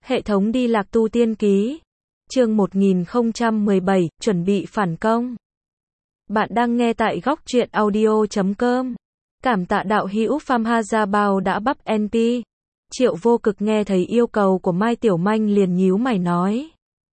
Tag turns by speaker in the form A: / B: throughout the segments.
A: Hệ thống đi lạc tu tiên ký. Chương 1017, chuẩn bị phản công. Bạn đang nghe tại góc truyện audio.com. Cảm tạ đạo hữu Famhaja Bao đã bắp NP. Triệu Vô Cực nghe thấy yêu cầu của Mai Tiểu Manh liền nhíu mày nói.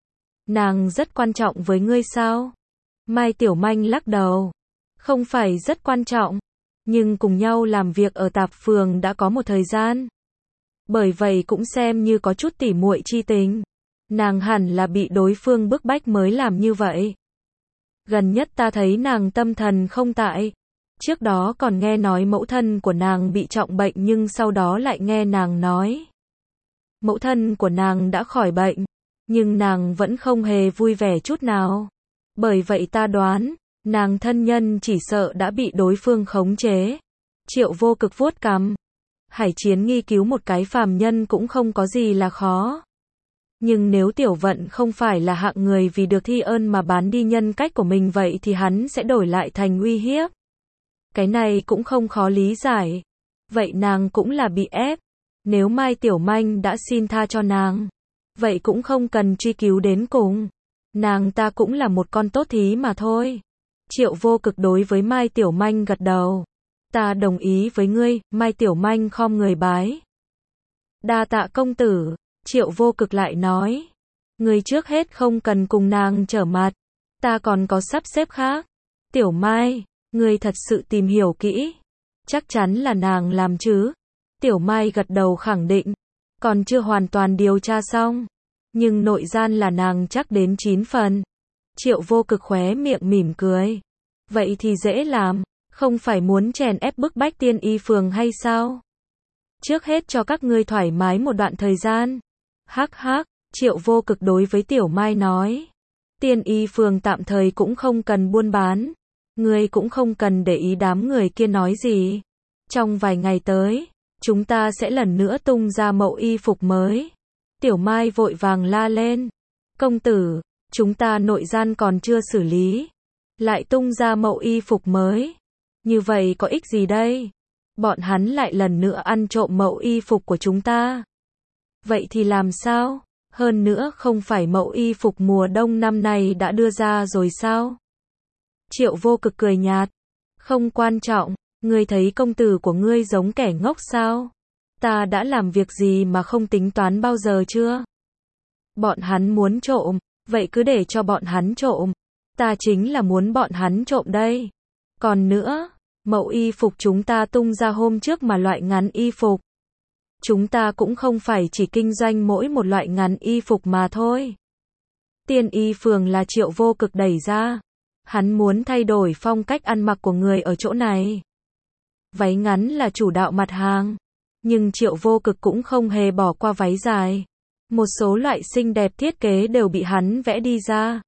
A: Nàng rất quan trọng với ngươi sao? Mai Tiểu Manh lắc đầu. Không phải rất quan trọng, nhưng cùng nhau làm việc ở tạp phường đã có một thời gian. Bởi vậy cũng xem như có chút tỉ muội chi tình. Nàng hẳn là bị đối phương bức bách mới làm như vậy. Gần nhất ta thấy nàng tâm thần không tại. Trước đó còn nghe nói mẫu thân của nàng bị trọng bệnh nhưng sau đó lại nghe nàng nói. Mẫu thân của nàng đã khỏi bệnh, nhưng nàng vẫn không hề vui vẻ chút nào. Bởi vậy ta đoán, nàng thân nhân chỉ sợ đã bị đối phương khống chế. Triệu Vô Cực vuốt cằm. Hải Chiến nghi cứu một cái phàm nhân cũng không có gì là khó. Nhưng nếu Tiểu Vận không phải là hạng người vì được thi ơn mà bán đi nhân cách của mình vậy thì hắn sẽ đổi lại thành uy hiếp. Cái này cũng không khó lý giải. Vậy nàng cũng là bị ép. Nếu Mai Tiểu Manh đã xin tha cho nàng, vậy cũng không cần truy cứu đến cùng. Nàng ta cũng là một con tốt thí mà thôi. Triệu Vô Cực đối với Mai Tiểu Manh gật đầu. Ta đồng ý với ngươi. Mai Tiểu Manh khom người bái. Đa tạ công tử. Triệu Vô Cực lại nói. Ngươi trước hết không cần cùng nàng trở mặt. Ta còn có sắp xếp khác. Tiểu Mai, ngươi thật sự tìm hiểu kỹ. Chắc chắn là nàng làm chứ. Tiểu Mai gật đầu khẳng định. Còn chưa hoàn toàn điều tra xong. Nhưng nội gian là nàng chắc đến 9 phần. Triệu Vô Cực khóe miệng mỉm cười. Vậy thì dễ làm. Không phải muốn chèn ép bức bách Tiên Y Phường hay sao? Trước hết cho các ngươi thoải mái một đoạn thời gian. Hắc hắc, Triệu Vô Cực đối với Tiểu Mai nói. Tiên Y Phường tạm thời cũng không cần buôn bán. Ngươi cũng không cần để ý đám người kia nói gì. Trong vài ngày tới, chúng ta sẽ lần nữa tung ra mẫu y phục mới. Tiểu Mai vội vàng la lên. Công tử, chúng ta nội gian còn chưa xử lý. Lại tung ra mẫu y phục mới. Như vậy có ích gì đây? Bọn hắn lại lần nữa ăn trộm mẫu y phục của chúng ta. Vậy thì làm sao? Hơn nữa không phải mẫu y phục mùa đông năm nay đã đưa ra rồi sao? Triệu Vô Cực cười nhạt. Không quan trọng, ngươi thấy công tử của ngươi giống kẻ ngốc sao? Ta đã làm việc gì mà không tính toán bao giờ chưa? Bọn hắn muốn trộm, vậy cứ để cho bọn hắn trộm. Ta chính là muốn bọn hắn trộm đây. Còn nữa, mẫu y phục chúng ta tung ra hôm trước mà loại ngắn y phục. Chúng ta cũng không phải chỉ kinh doanh mỗi một loại ngắn y phục mà thôi. Tiên Y Phường là Triệu Vô Cực đẩy ra. Hắn muốn thay đổi phong cách ăn mặc của người ở chỗ này. Váy ngắn là chủ đạo mặt hàng. Nhưng Triệu Vô Cực cũng không hề bỏ qua váy dài. Một số loại xinh đẹp thiết kế đều bị hắn vẽ đi ra.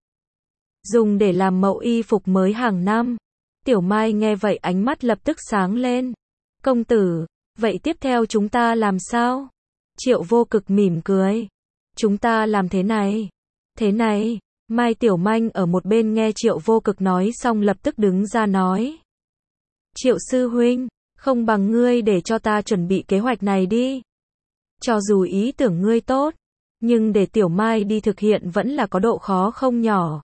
A: Dùng để làm mẫu y phục mới hàng năm. Tiểu Mai nghe vậy ánh mắt lập tức sáng lên. Công tử, vậy tiếp theo chúng ta làm sao? Triệu Vô Cực mỉm cười. Chúng ta làm thế này. Thế này, Mai Tiểu Manh ở một bên nghe Triệu Vô Cực nói xong lập tức đứng ra nói. Triệu sư huynh, không bằng ngươi để cho ta chuẩn bị kế hoạch này đi. Cho dù ý tưởng ngươi tốt, nhưng để Tiểu Mai đi thực hiện vẫn là có độ khó không nhỏ.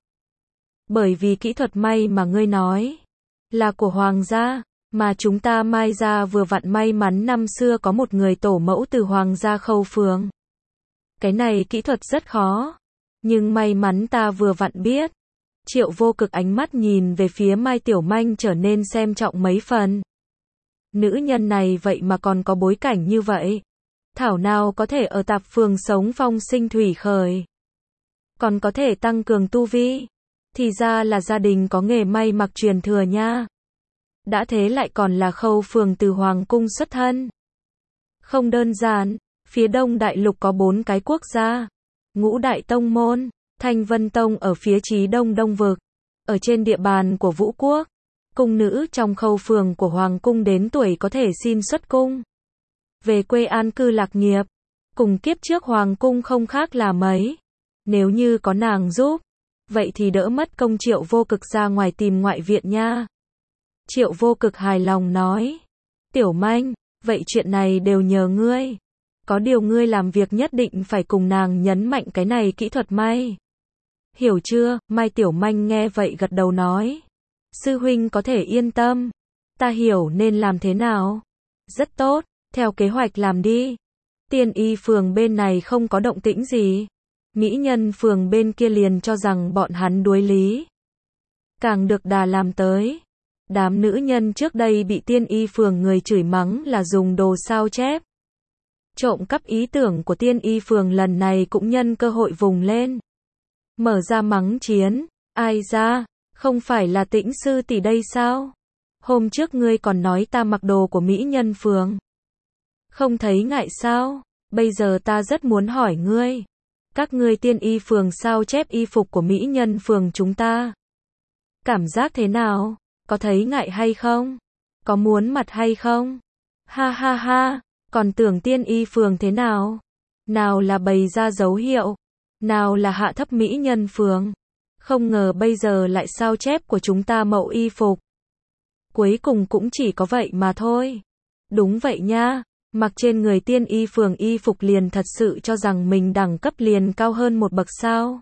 A: Bởi vì kỹ thuật may mà ngươi nói là của Hoàng gia, mà chúng ta Mai gia vừa vặn may mắn năm xưa có một người tổ mẫu từ Hoàng gia Khâu Phường. Cái này kỹ thuật rất khó, nhưng may mắn ta vừa vặn biết. Triệu Vô Cực ánh mắt nhìn về phía Mai Tiểu Manh trở nên xem trọng mấy phần. Nữ nhân này vậy mà còn có bối cảnh như vậy. Thảo nào có thể ở tạp phường sống phong sinh thủy khởi. Còn có thể tăng cường tu vi. Thì ra là gia đình có nghề may mặc truyền thừa nha. Đã thế lại còn là Khâu Phường từ Hoàng cung xuất thân. Không đơn giản, phía Đông Đại Lục có 4 cái quốc gia. Ngũ Đại Tông Môn, Thanh Vân Tông ở phía chí Đông Đông Vực. Ở trên địa bàn của Vũ Quốc, cung nữ trong Khâu Phường của Hoàng cung đến tuổi có thể xin xuất cung. Về quê an cư lạc nghiệp. Cùng kiếp trước Hoàng cung không khác là mấy. Nếu như có nàng giúp, vậy thì đỡ mất công Triệu Vô Cực ra ngoài tìm ngoại viện nha. Triệu Vô Cực hài lòng nói. Tiểu Manh, vậy chuyện này đều nhờ ngươi. Có điều ngươi làm việc nhất định phải cùng nàng nhấn mạnh cái này kỹ thuật may. Hiểu chưa? Mai Tiểu Manh nghe vậy gật đầu nói. Sư huynh có thể yên tâm. Ta hiểu nên làm thế nào. Rất tốt, theo kế hoạch làm đi. Tiên y phường bên này không có động tĩnh gì. Mỹ nhân phường bên kia liền cho rằng bọn hắn đuối lý. Càng được đà làm tới. Đám nữ nhân trước đây bị tiên y phường người chửi mắng là dùng đồ sao chép. Trộm cắp ý tưởng của tiên y phường lần này cũng nhân cơ hội vùng lên. Mở ra mắng chiến. Ai ra, không phải là Tĩnh sư tỷ đây sao? Hôm trước ngươi còn nói ta mặc đồ của Mỹ nhân phường. Không thấy ngại sao? Bây giờ ta rất muốn hỏi ngươi. Các ngươi tiên y phường sao chép y phục của Mỹ nhân phường chúng ta? Cảm giác thế nào? Có thấy ngại hay không? Có muốn mặt hay không? Ha ha ha, còn tưởng tiên y phường thế nào? Nào là bày ra dấu hiệu, nào là hạ thấp Mỹ nhân phường. Không ngờ bây giờ lại sao chép của chúng ta mẫu y phục. Cuối cùng cũng chỉ có vậy mà thôi. Đúng vậy nha, mặc trên người tiên y phường y phục liền thật sự cho rằng mình đẳng cấp liền cao hơn một bậc sao.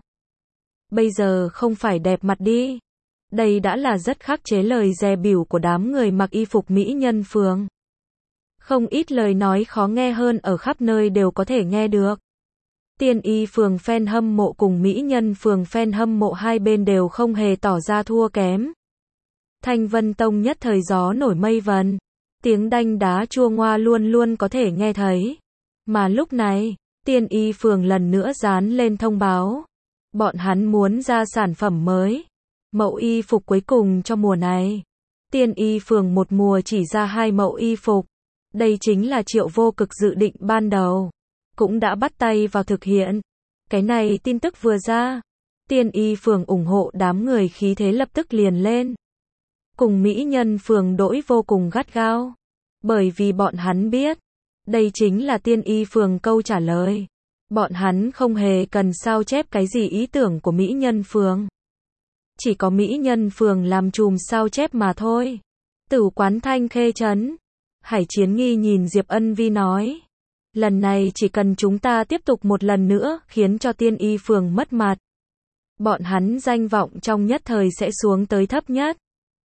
A: Bây giờ không phải đẹp mặt đi. Đây đã là rất khắc chế lời dè bỉu của đám người mặc y phục Mỹ nhân phường. Không ít lời nói khó nghe hơn ở khắp nơi đều có thể nghe được. Tiên y phường fan hâm mộ cùng Mỹ nhân phường fan hâm mộ hai bên đều không hề tỏ ra thua kém. Thanh Vân Tông nhất thời gió nổi mây vần. Tiếng đanh đá chua ngoa luôn luôn có thể nghe thấy. Mà lúc này, tiên y phường lần nữa dán lên thông báo. Bọn hắn muốn ra sản phẩm mới. Mẫu y phục cuối cùng cho mùa này. Tiên y phường một mùa chỉ ra 2 mẫu y phục. Đây chính là Triệu Vô Cực dự định ban đầu. Cũng đã bắt tay vào thực hiện. Cái này tin tức vừa ra. Tiên y phường ủng hộ đám người khí thế lập tức liền lên. Cùng Mỹ nhân phường đối vô cùng gắt gao. Bởi vì bọn hắn biết. Đây chính là tiên y phường câu trả lời. Bọn hắn không hề cần sao chép cái gì ý tưởng của Mỹ nhân phường. Chỉ có Mỹ nhân phường làm chùm sao chép mà thôi. Tử quán Thanh Khê trấn. Hải Chiến Nghi nhìn Diệp Ân Vi nói. Lần này chỉ cần chúng ta tiếp tục một lần nữa khiến cho tiên y phường mất mặt. Bọn hắn danh vọng trong nhất thời sẽ xuống tới thấp nhất.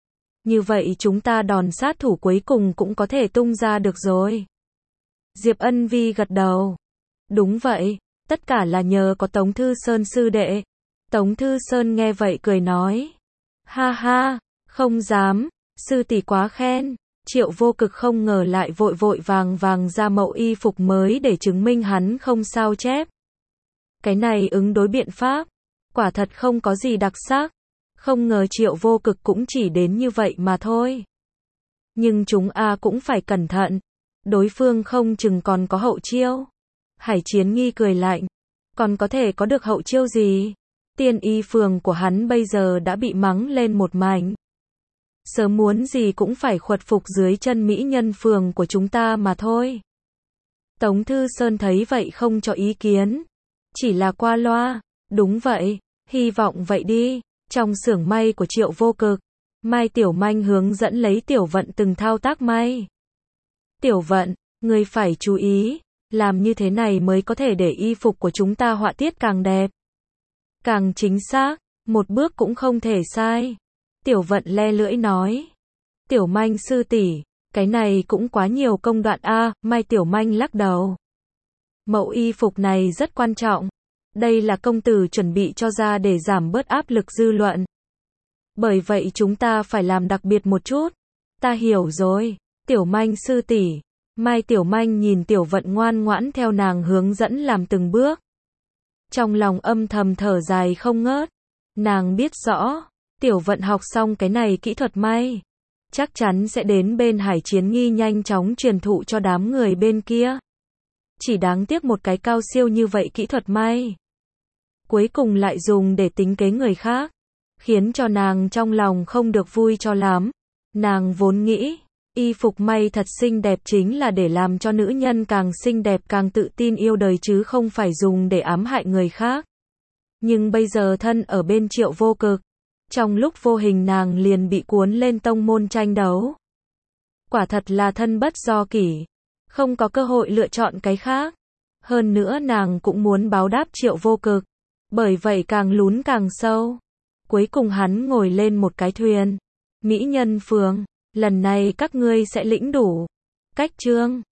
A: Như vậy chúng ta đòn sát thủ cuối cùng cũng có thể tung ra được rồi. Diệp Ân Vi gật đầu. Đúng vậy, tất cả là nhờ có Tống Thư Sơn sư đệ. Tống Thư Sơn nghe vậy cười nói. Ha ha, không dám, sư tỷ quá khen. Triệu Vô Cực không ngờ lại vội vội vàng vàng ra mẫu y phục mới để chứng minh hắn không sao chép. Cái này ứng đối biện pháp, quả thật không có gì đặc sắc. Không ngờ Triệu Vô Cực cũng chỉ đến như vậy mà thôi. Nhưng chúng cũng phải cẩn thận. Đối phương không chừng còn có hậu chiêu. Hải Chiến Nghi cười lạnh. Còn có thể có được hậu chiêu gì? Tiên y phường của hắn bây giờ đã bị mắng lên một mảnh. Sớm muốn gì cũng phải khuất phục dưới chân Mỹ nhân phường của chúng ta mà thôi. Tống Thư Sơn thấy vậy không cho ý kiến. Chỉ là qua loa. Đúng vậy, hy vọng vậy đi. Trong xưởng may của Triệu Vô Cực, Mai Tiểu Manh hướng dẫn lấy Tiểu Vận từng thao tác may. Tiểu Vận, ngươi phải chú ý, làm như thế này mới có thể để y phục của chúng ta họa tiết càng đẹp. Càng chính xác, một bước cũng không thể sai. Tiểu Vận le lưỡi nói. Tiểu Manh sư tỷ, cái này cũng quá nhiều công đoạn Mai Tiểu Manh lắc đầu. Mẫu y phục này rất quan trọng. Đây là công tử chuẩn bị cho ra để giảm bớt áp lực dư luận. Bởi vậy chúng ta phải làm đặc biệt một chút. Ta hiểu rồi, Tiểu Manh sư tỷ. Mai Tiểu Manh nhìn Tiểu Vận ngoan ngoãn theo nàng hướng dẫn làm từng bước. Trong lòng âm thầm thở dài không ngớt. Nàng biết rõ, Tiểu Vận học xong cái này kỹ thuật may. Chắc chắn sẽ đến bên Hải Chiến Nghi nhanh chóng truyền thụ cho đám người bên kia. Chỉ đáng tiếc một cái cao siêu như vậy kỹ thuật may. Cuối cùng lại dùng để tính kế người khác. Khiến cho nàng trong lòng không được vui cho lắm. Nàng vốn nghĩ, y phục may thật xinh đẹp chính là để làm cho nữ nhân càng xinh đẹp càng tự tin yêu đời chứ không phải dùng để ám hại người khác. Nhưng bây giờ thân ở bên Triệu Vô Cực. Trong lúc vô hình nàng liền bị cuốn lên tông môn tranh đấu. Quả thật là thân bất do kỷ. Không có cơ hội lựa chọn cái khác. Hơn nữa nàng cũng muốn báo đáp Triệu Vô Cực. Bởi vậy càng lún càng sâu. Cuối cùng hắn ngồi lên một cái thuyền. Mỹ Nhân Phường, lần này các ngươi sẽ lĩnh đủ. Cách chương